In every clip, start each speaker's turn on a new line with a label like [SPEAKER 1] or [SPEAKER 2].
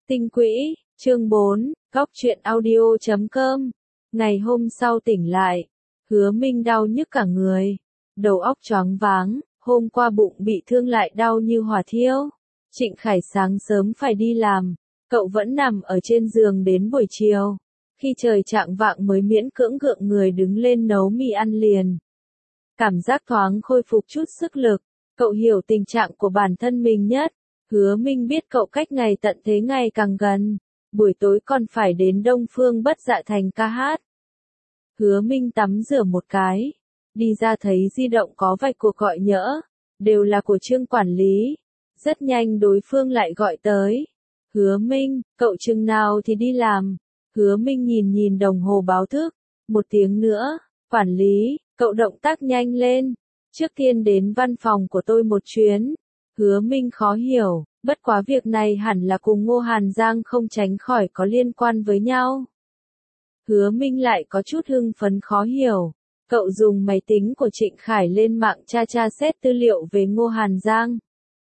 [SPEAKER 1] Tinh quỹ, chương 4, góc truyện audio.com. Ngày hôm sau tỉnh lại, Hứa Minh đau nhức cả người, đầu óc choáng váng, hôm qua bụng bị thương lại đau như hỏa thiêu. Trịnh Khải sáng sớm phải đi làm, cậu vẫn nằm ở trên giường đến buổi chiều. Khi trời chạng vạng mới miễn cưỡng gượng người đứng lên nấu mì ăn liền. Cảm giác thoáng khôi phục chút sức lực, cậu hiểu tình trạng của bản thân mình nhất. Hứa Minh biết cậu cách ngày tận thế ngày càng gần, buổi tối còn phải đến Đông Phương Bất Dạ Thành ca hát. Hứa Minh tắm rửa một cái, đi ra thấy di động có vài cuộc gọi nhỡ, đều là của Trương quản lý. Rất nhanh đối phương lại gọi tới. Hứa Minh, cậu chừng nào thì đi làm? Hứa Minh nhìn đồng hồ báo thức, 1 tiếng nữa. Quản lý, cậu động tác nhanh lên, trước tiên đến văn phòng của tôi một chuyến. Hứa Minh khó hiểu, bất quá việc này hẳn là cùng Ngô Hàn Giang không tránh khỏi có liên quan với nhau. Hứa Minh lại có chút hưng phấn khó hiểu, cậu dùng máy tính của Trịnh Khải lên mạng tra xét tư liệu về Ngô Hàn Giang.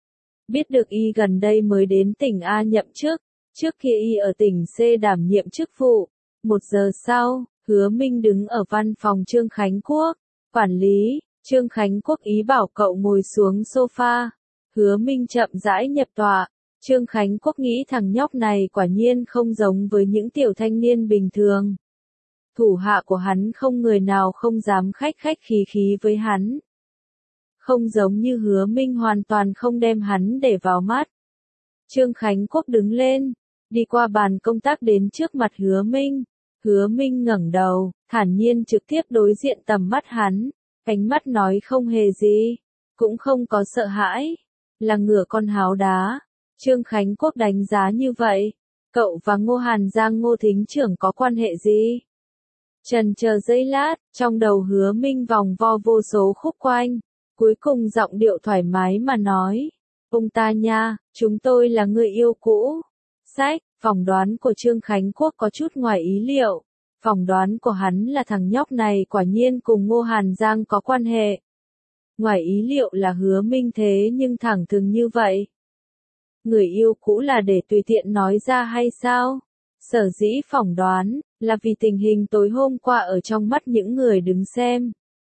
[SPEAKER 1] Biết được y gần đây mới đến tỉnh A nhậm chức, trước kia y ở tỉnh C đảm nhiệm chức vụ. 1 giờ sau, Hứa Minh đứng ở văn phòng Trương Khánh Quốc. Quản lý, Trương Khánh Quốc ý bảo cậu ngồi xuống sofa. Hứa Minh chậm rãi nhập tọa. Trương Khánh Quốc nghĩ thằng nhóc này quả nhiên không giống với những tiểu thanh niên bình thường. Thủ hạ của hắn không người nào không dám khách khí với hắn. Không giống như Hứa Minh hoàn toàn không đem hắn để vào mắt. Trương Khánh Quốc đứng lên, đi qua bàn công tác đến trước mặt Hứa Minh. Hứa Minh ngẩng đầu, thản nhiên trực tiếp đối diện tầm mắt hắn, ánh mắt nói không hề gì, cũng không có sợ hãi, là ngửa con háo đá. Trương Khánh Quốc đánh giá như vậy, cậu và Ngô Hàn Giang Ngô Thính trưởng có quan hệ gì? Chần chờ giây lát, trong đầu Hứa Minh vòng vo vô số khúc quanh, cuối cùng giọng điệu thoải mái mà nói, ông ta nha, chúng tôi là người yêu cũ. Sách, phỏng đoán của Trương Khánh Quốc có chút ngoài ý liệu, phỏng đoán của hắn là thằng nhóc này quả nhiên cùng Ngô Hàn Giang có quan hệ. Ngoài ý liệu là Hứa Minh thế nhưng thẳng thừng như vậy. Người yêu cũ là để tùy tiện nói ra hay sao? Sở dĩ phỏng đoán, là vì tình hình tối hôm qua ở trong mắt những người đứng xem.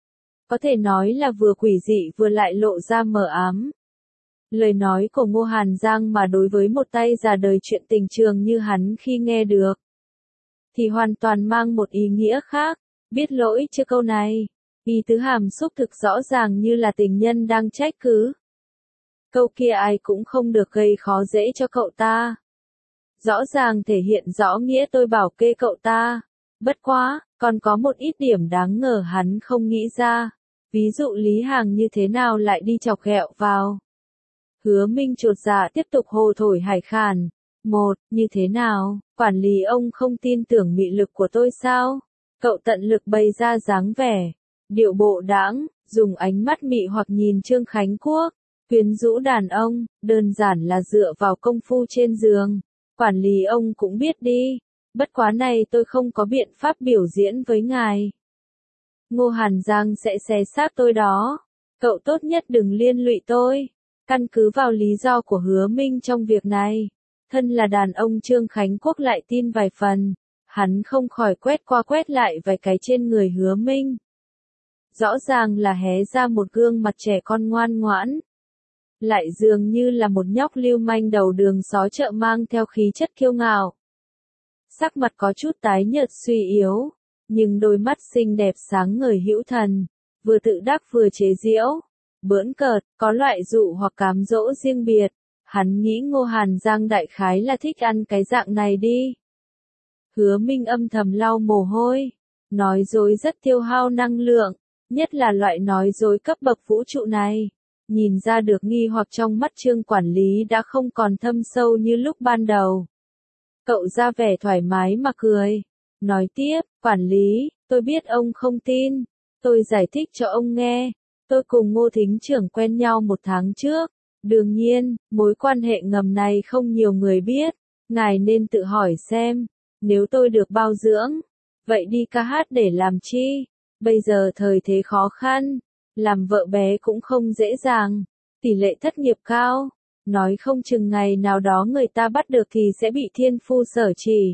[SPEAKER 1] Có thể nói là vừa quỷ dị vừa lại lộ ra mờ ám. Lời nói của Ngô Hàn Giang mà đối với một tay già đời chuyện tình trường như hắn khi nghe được, thì hoàn toàn mang một ý nghĩa khác. Biết lỗi chưa câu này? Ý tứ hàm xúc thực rõ ràng như là tình nhân đang trách cứ. Câu kia ai cũng không được gây khó dễ cho cậu ta. Rõ ràng thể hiện rõ nghĩa tôi bảo kê cậu ta. Bất quá, còn có một ít điểm đáng ngờ hắn không nghĩ ra. Ví dụ Lý Hàng như thế nào lại đi chọc ghẹo vào. Hứa Minh chột dạ tiếp tục hồ thổi hải khàn. Như thế nào, quản lý ông không tin tưởng mị lực của tôi sao? Cậu tận lực bày ra dáng vẻ, điệu bộ đãng, dùng ánh mắt mị hoặc nhìn Trương Khánh Quốc, quyến rũ đàn ông, đơn giản là dựa vào công phu trên giường. Quản lý ông cũng biết đi, bất quá này tôi không có biện pháp biểu diễn với ngài. Ngô Hàn Giang sẽ xé xác tôi đó, cậu tốt nhất đừng liên lụy tôi. Căn cứ vào lý do của Hứa Minh trong việc này, thân là đàn ông Trương Khánh Quốc lại tin vài phần, hắn không khỏi quét qua quét lại vài cái trên người Hứa Minh. Rõ ràng là hé ra một gương mặt trẻ con ngoan ngoãn, lại dường như là một nhóc lưu manh đầu đường xó chợ mang theo khí chất kiêu ngạo. Sắc mặt có chút tái nhợt suy yếu, nhưng đôi mắt xinh đẹp sáng ngời hữu thần, vừa tự đắc vừa chế giễu. Bỡn cợt, có loại dụ hoặc cám dỗ riêng biệt. Hắn nghĩ Ngô Hàn Giang đại khái là thích ăn cái dạng này đi. Hứa Minh âm thầm lau mồ hôi. Nói dối rất tiêu hao năng lượng, nhất là loại nói dối cấp bậc vũ trụ này. Nhìn ra được nghi hoặc trong mắt Trương quản lý đã không còn thâm sâu như lúc ban đầu. Cậu ra vẻ thoải mái mà cười. Nói tiếp, quản lý, tôi biết ông không tin. Tôi giải thích cho ông nghe. Tôi cùng Ngô Thính trưởng quen nhau 1 tháng trước. Đương nhiên, mối quan hệ ngầm này không nhiều người biết. Ngài nên tự hỏi xem, nếu tôi được bao dưỡng, vậy đi ca hát để làm chi? Bây giờ thời thế khó khăn, làm vợ bé cũng không dễ dàng, tỷ lệ thất nghiệp cao. nói không chừng ngày nào đó người ta bắt được thì sẽ bị thiên phu sở chỉ.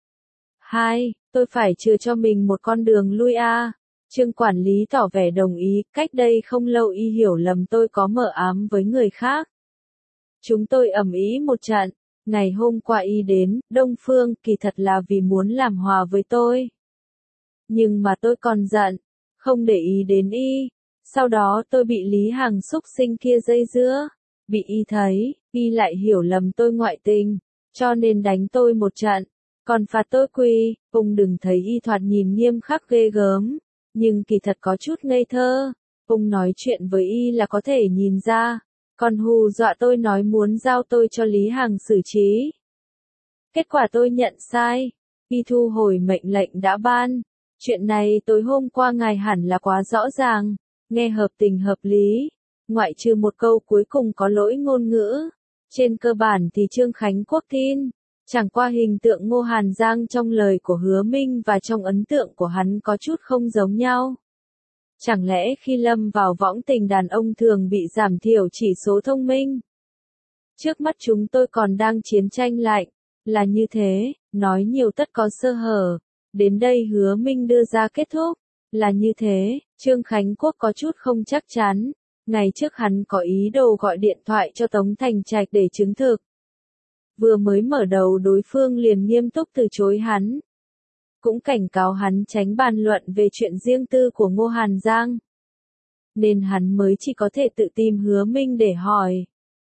[SPEAKER 1] 2. Tôi phải chừa cho mình một con đường lui a. Trương quản lý tỏ vẻ đồng ý, cách đây không lâu y hiểu lầm tôi có mờ ám với người khác. Chúng tôi ầm ĩ một trận, ngày hôm qua y đến, Đông Phương, kỳ thật là vì muốn làm hòa với tôi. Nhưng mà tôi còn giận, không để ý đến y. Sau đó tôi bị Lý Hằng xúc sinh kia dây dưa, bị y thấy, y lại hiểu lầm tôi ngoại tình, cho nên đánh tôi một trận, còn phạt tôi quỳ. Ông đừng thấy y thoạt nhìn nghiêm khắc ghê gớm, nhưng kỳ thật có chút ngây thơ. Ông nói chuyện với y là có thể nhìn ra, còn hù dọa tôi nói muốn giao tôi cho Lý Hằng xử trí. Kết quả tôi nhận sai, y thu hồi mệnh lệnh đã ban. Chuyện này tối hôm qua ngài hẳn là quá rõ ràng, nghe hợp tình hợp lý, ngoại trừ một câu cuối cùng có lỗi ngôn ngữ. Trên cơ bản thì Trương Khánh Quốc tin, chẳng qua hình tượng Ngô Hàn Giang trong lời của Hứa Minh và trong ấn tượng của hắn có chút không giống nhau. Chẳng lẽ khi lâm vào võng tình đàn ông thường bị giảm thiểu chỉ số thông minh? Trước mắt chúng tôi còn đang chiến tranh lạnh, là như thế, nói nhiều tất có sơ hở. Đến đây Hứa Minh đưa ra kết thúc, là như thế. Trương Khánh Quốc có chút không chắc chắn, ngày trước hắn có ý đồ gọi điện thoại cho Tống Thành Trạch để chứng thực. Vừa mới mở đầu đối phương liền nghiêm túc từ chối hắn. Cũng cảnh cáo hắn tránh bàn luận về chuyện riêng tư của Ngô Hàn Giang. Nên hắn mới chỉ có thể tự tìm Hứa Minh để hỏi.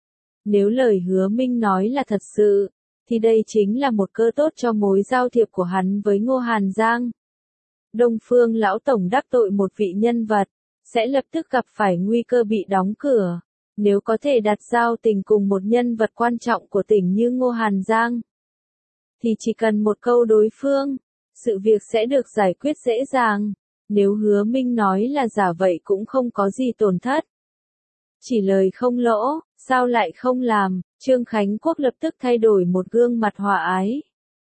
[SPEAKER 1] Nếu lời Hứa Minh nói là thật sự, thì đây chính là một cơ tốt cho mối giao thiệp của hắn với Ngô Hàn Giang. Đông Phương lão tổng đắc tội một vị nhân vật, sẽ lập tức gặp phải nguy cơ bị đóng cửa. Nếu có thể đặt giao tình cùng một nhân vật quan trọng của tỉnh như Ngô Hàn Giang, thì chỉ cần một câu đối phương, sự việc sẽ được giải quyết dễ dàng. Nếu Hứa Minh nói là giả vậy cũng không có gì tổn thất. Chỉ lời không lỗ, sao lại không làm? Trương Khánh Quốc lập tức thay đổi một gương mặt hòa ái.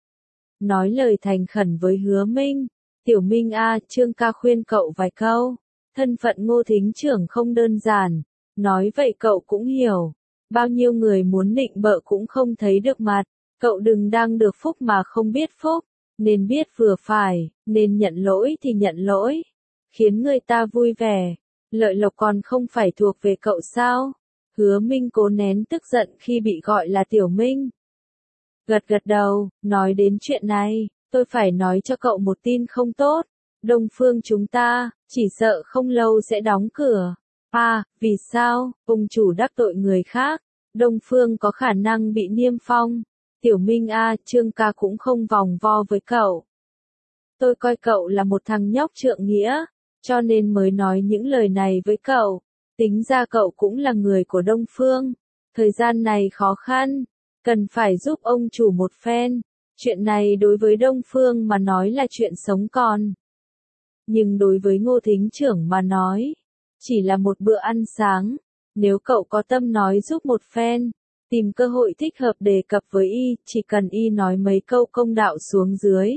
[SPEAKER 1] Nói lời thành khẩn với Hứa Minh. Tiểu Minh a, Trương ca khuyên cậu vài câu. Thân phận Ngô Thính trưởng không đơn giản. Nói vậy cậu cũng hiểu. Bao nhiêu người muốn nịnh bợ cũng không thấy được mặt. Cậu đừng đang được phúc mà không biết phúc. Nên biết vừa phải, nên nhận lỗi thì nhận lỗi. Khiến người ta vui vẻ. Lợi lộc còn không phải thuộc về cậu sao? Hứa Minh cố nén tức giận khi bị gọi là Tiểu Minh. Gật gật đầu, nói đến chuyện này, tôi phải nói cho cậu một tin không tốt. Đông Phương chúng ta, chỉ sợ không lâu sẽ đóng cửa. À, vì sao? Ông chủ đắc tội người khác. Đông Phương có khả năng bị niêm phong. Tiểu Minh a, Trương ca cũng không vòng vo với cậu. Tôi coi cậu là một thằng nhóc trượng nghĩa, cho nên mới nói những lời này với cậu. Tính ra cậu cũng là người của Đông Phương. Thời gian này khó khăn, cần phải giúp ông chủ một phen. Chuyện này đối với Đông Phương mà nói là chuyện sống còn. Nhưng đối với Ngô Thính trưởng mà nói, chỉ là một bữa ăn sáng. Nếu cậu có tâm nói giúp một phen, tìm cơ hội thích hợp đề cập với y, chỉ cần y nói mấy câu công đạo xuống dưới,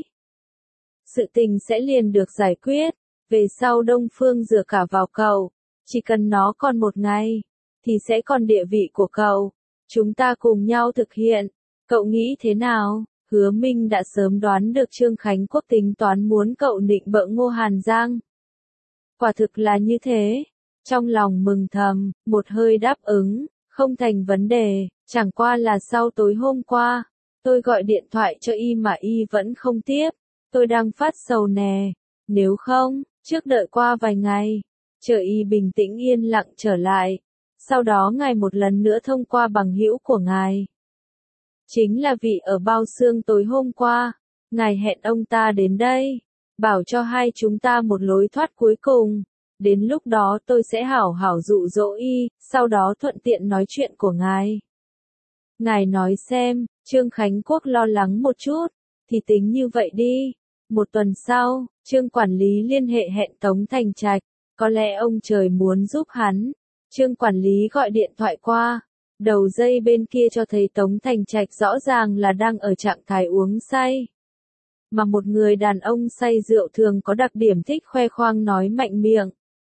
[SPEAKER 1] sự tình sẽ liền được giải quyết. Về sau Đông Phương dựa cả vào cậu, chỉ cần nó còn một ngày, thì sẽ còn địa vị của cậu. Chúng ta cùng nhau thực hiện. Cậu nghĩ thế nào? Hứa Minh đã sớm đoán được Trương Khánh Quốc tính toán muốn cậu nịnh bợ Ngô Hàn Giang. Quả thực là như thế. Trong lòng mừng thầm, một hơi đáp ứng, không thành vấn đề. Chẳng qua là sau tối hôm qua, tôi gọi điện thoại cho y mà y vẫn không tiếp. Tôi đang phát sầu nè. Nếu không, trước đợi qua vài ngày, chờ y bình tĩnh yên lặng trở lại. Sau đó ngài một lần nữa thông qua bằng hữu của ngài. Chính là vị ở Bao Xương tối hôm qua, ngài hẹn ông ta đến đây, bảo cho hai chúng ta một lối thoát cuối cùng. Đến lúc đó tôi sẽ hảo hảo dụ dỗ y, sau đó thuận tiện nói chuyện của ngài. Ngài nói xem, Trương Khánh Quốc lo lắng một chút, thì tính như vậy đi. Một tuần sau, Trương quản lý liên hệ hẹn Tống Thành Trạch, có lẽ ông trời muốn giúp hắn. Trương quản lý gọi điện thoại qua, đầu dây bên kia cho thấy Tống Thành Trạch rõ ràng là đang ở trạng thái uống say. Mà một người đàn ông say rượu thường có đặc điểm thích khoe khoang nói mạnh miệng.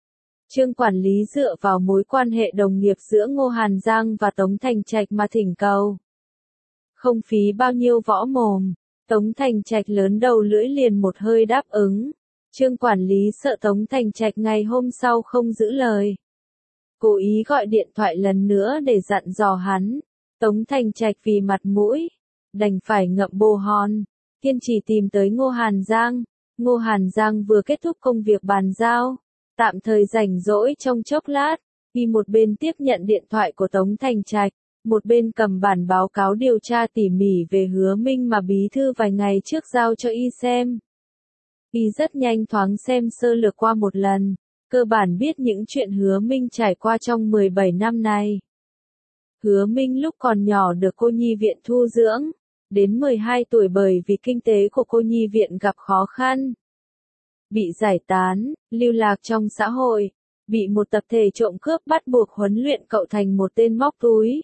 [SPEAKER 1] Trương quản lý dựa vào mối quan hệ đồng nghiệp giữa Ngô Hàn Giang và Tống Thành Trạch mà thỉnh cầu. Không phí bao nhiêu võ mồm, Tống Thành Trạch lớn đầu lưỡi liền một hơi đáp ứng. Trương quản lý sợ Tống Thành Trạch ngày hôm sau không giữ lời. Cố ý gọi điện thoại lần nữa để dặn dò hắn. Tống Thành Trạch vì mặt mũi, đành phải ngậm bồ hòn, kiên trì tìm tới Ngô Hàn Giang. Ngô Hàn Giang vừa kết thúc công việc bàn giao, tạm thời rảnh rỗi trong chốc lát, y một bên tiếp nhận điện thoại của Tống Thành Trạch, một bên cầm bản báo cáo điều tra tỉ mỉ về Hứa Minh mà bí thư vài ngày trước giao cho y xem. Y rất nhanh thoáng xem sơ lược qua một lần, cơ bản biết những chuyện Hứa Minh trải qua trong 17 năm này. Hứa Minh lúc còn nhỏ được cô nhi viện thu dưỡng, đến 12 tuổi bởi vì kinh tế của cô nhi viện gặp khó khăn. Bị giải tán, lưu lạc trong xã hội, bị một tập thể trộm cướp bắt buộc huấn luyện cậu thành một tên móc túi.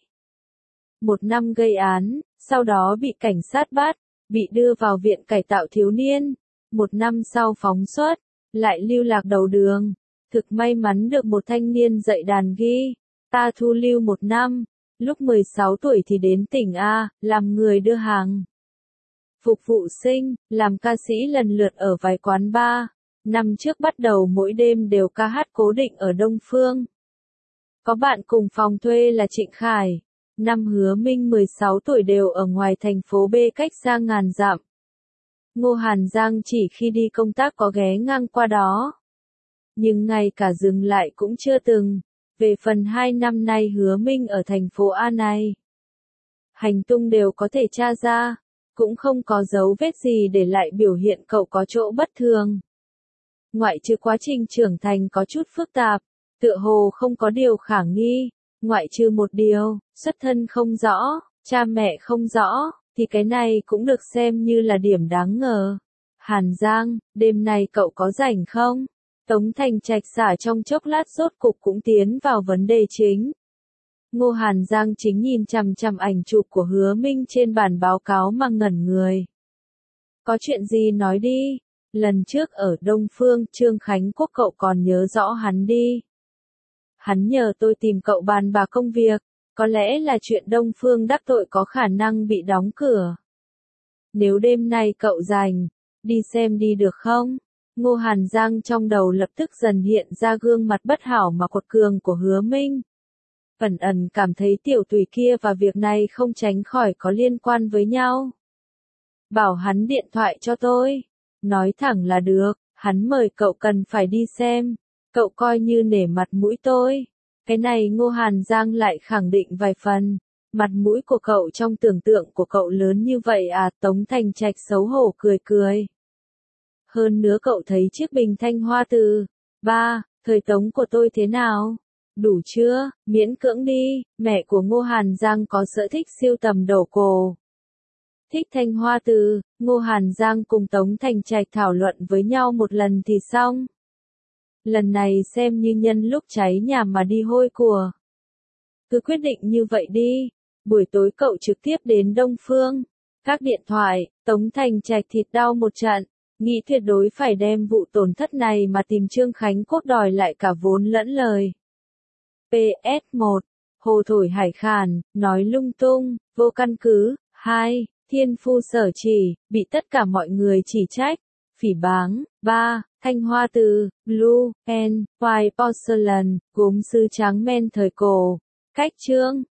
[SPEAKER 1] 1 năm gây án, sau đó bị cảnh sát bắt, bị đưa vào viện cải tạo thiếu niên. 1 năm sau phóng xuất, lại lưu lạc đầu đường. Thực may mắn được một thanh niên dạy đàn guitar thu lưu 1 năm. Lúc 16 tuổi thì đến tỉnh A, làm người đưa hàng. Phục vụ sinh, làm ca sĩ lần lượt ở vài quán bar. Năm trước bắt đầu mỗi đêm đều ca hát cố định ở Đông Phương. Có bạn cùng phòng thuê là Trịnh Khải. Năm Hứa Minh 16 tuổi đều ở ngoài thành phố B cách xa ngàn dặm. Ngô Hàn Giang chỉ khi đi công tác có ghé ngang qua đó. Nhưng ngay cả dừng lại cũng chưa từng. Về phần 2 năm nay Hứa Minh ở thành phố A này, hành tung đều có thể tra ra, cũng không có dấu vết gì để lại biểu hiện cậu có chỗ bất thường. Ngoại trừ quá trình trưởng thành có chút phức tạp, tựa hồ không có điều khả nghi, ngoại trừ một điều, xuất thân không rõ, cha mẹ không rõ, thì cái này cũng được xem như là điểm đáng ngờ. Hàn Giang, đêm nay cậu có rảnh không? Tống Thành Trạch xả trong chốc lát rốt cục cũng tiến vào vấn đề chính. Ngô Hàn Giang chính nhìn chằm chằm ảnh chụp của Hứa Minh trên bản báo cáo mà ngẩn người. Có chuyện gì nói đi, lần trước ở Đông Phương Trương Khánh Quốc cậu còn nhớ rõ hắn đi. Hắn nhờ tôi tìm cậu bàn bạc công việc, có lẽ là chuyện Đông Phương đắc tội có khả năng bị đóng cửa. Nếu đêm nay cậu rảnh, đi xem đi được không? Ngô Hàn Giang trong đầu lập tức dần hiện ra gương mặt bất hảo mà quật cường của Hứa Minh. Ẩn ẩn cảm thấy tiểu tùy kia và việc này không tránh khỏi có liên quan với nhau. Bảo hắn điện thoại cho tôi. Nói thẳng là được, hắn mời cậu cần phải đi xem. Cậu coi như nể mặt mũi tôi. Cái này Ngô Hàn Giang lại khẳng định vài phần. Mặt mũi của cậu trong tưởng tượng của cậu lớn như vậy à? Tống Thành Trạch xấu hổ cười cười. Hơn nữa cậu thấy chiếc bình thanh hoa từ 3, thời Tống của tôi thế nào? Đủ chưa? Miễn cưỡng đi. Mẹ của Ngô Hàn Giang có sở thích siêu tầm đồ cổ. Thích thanh hoa từ, Ngô Hàn Giang cùng Tống Thành Trạch thảo luận với nhau một lần thì xong. Lần này xem như nhân lúc cháy nhà mà đi hôi của. Cứ quyết định như vậy đi. Buổi tối cậu trực tiếp đến Đông Phương. Các điện thoại, Tống Thành Trạch thịt đau một trận. Nghĩ tuyệt đối phải đem vụ tổn thất này mà tìm Trương Khánh Quốc đòi lại cả vốn lẫn lời. PS1. Hồ thổi hải khàn, nói lung tung, vô căn cứ. 2. Thiên phu sở chỉ, bị tất cả mọi người chỉ trách. Phỉ báng. 3. Thanh hoa từ, Blue, and White Porcelain, gốm sứ tráng men thời cổ. Cách chương.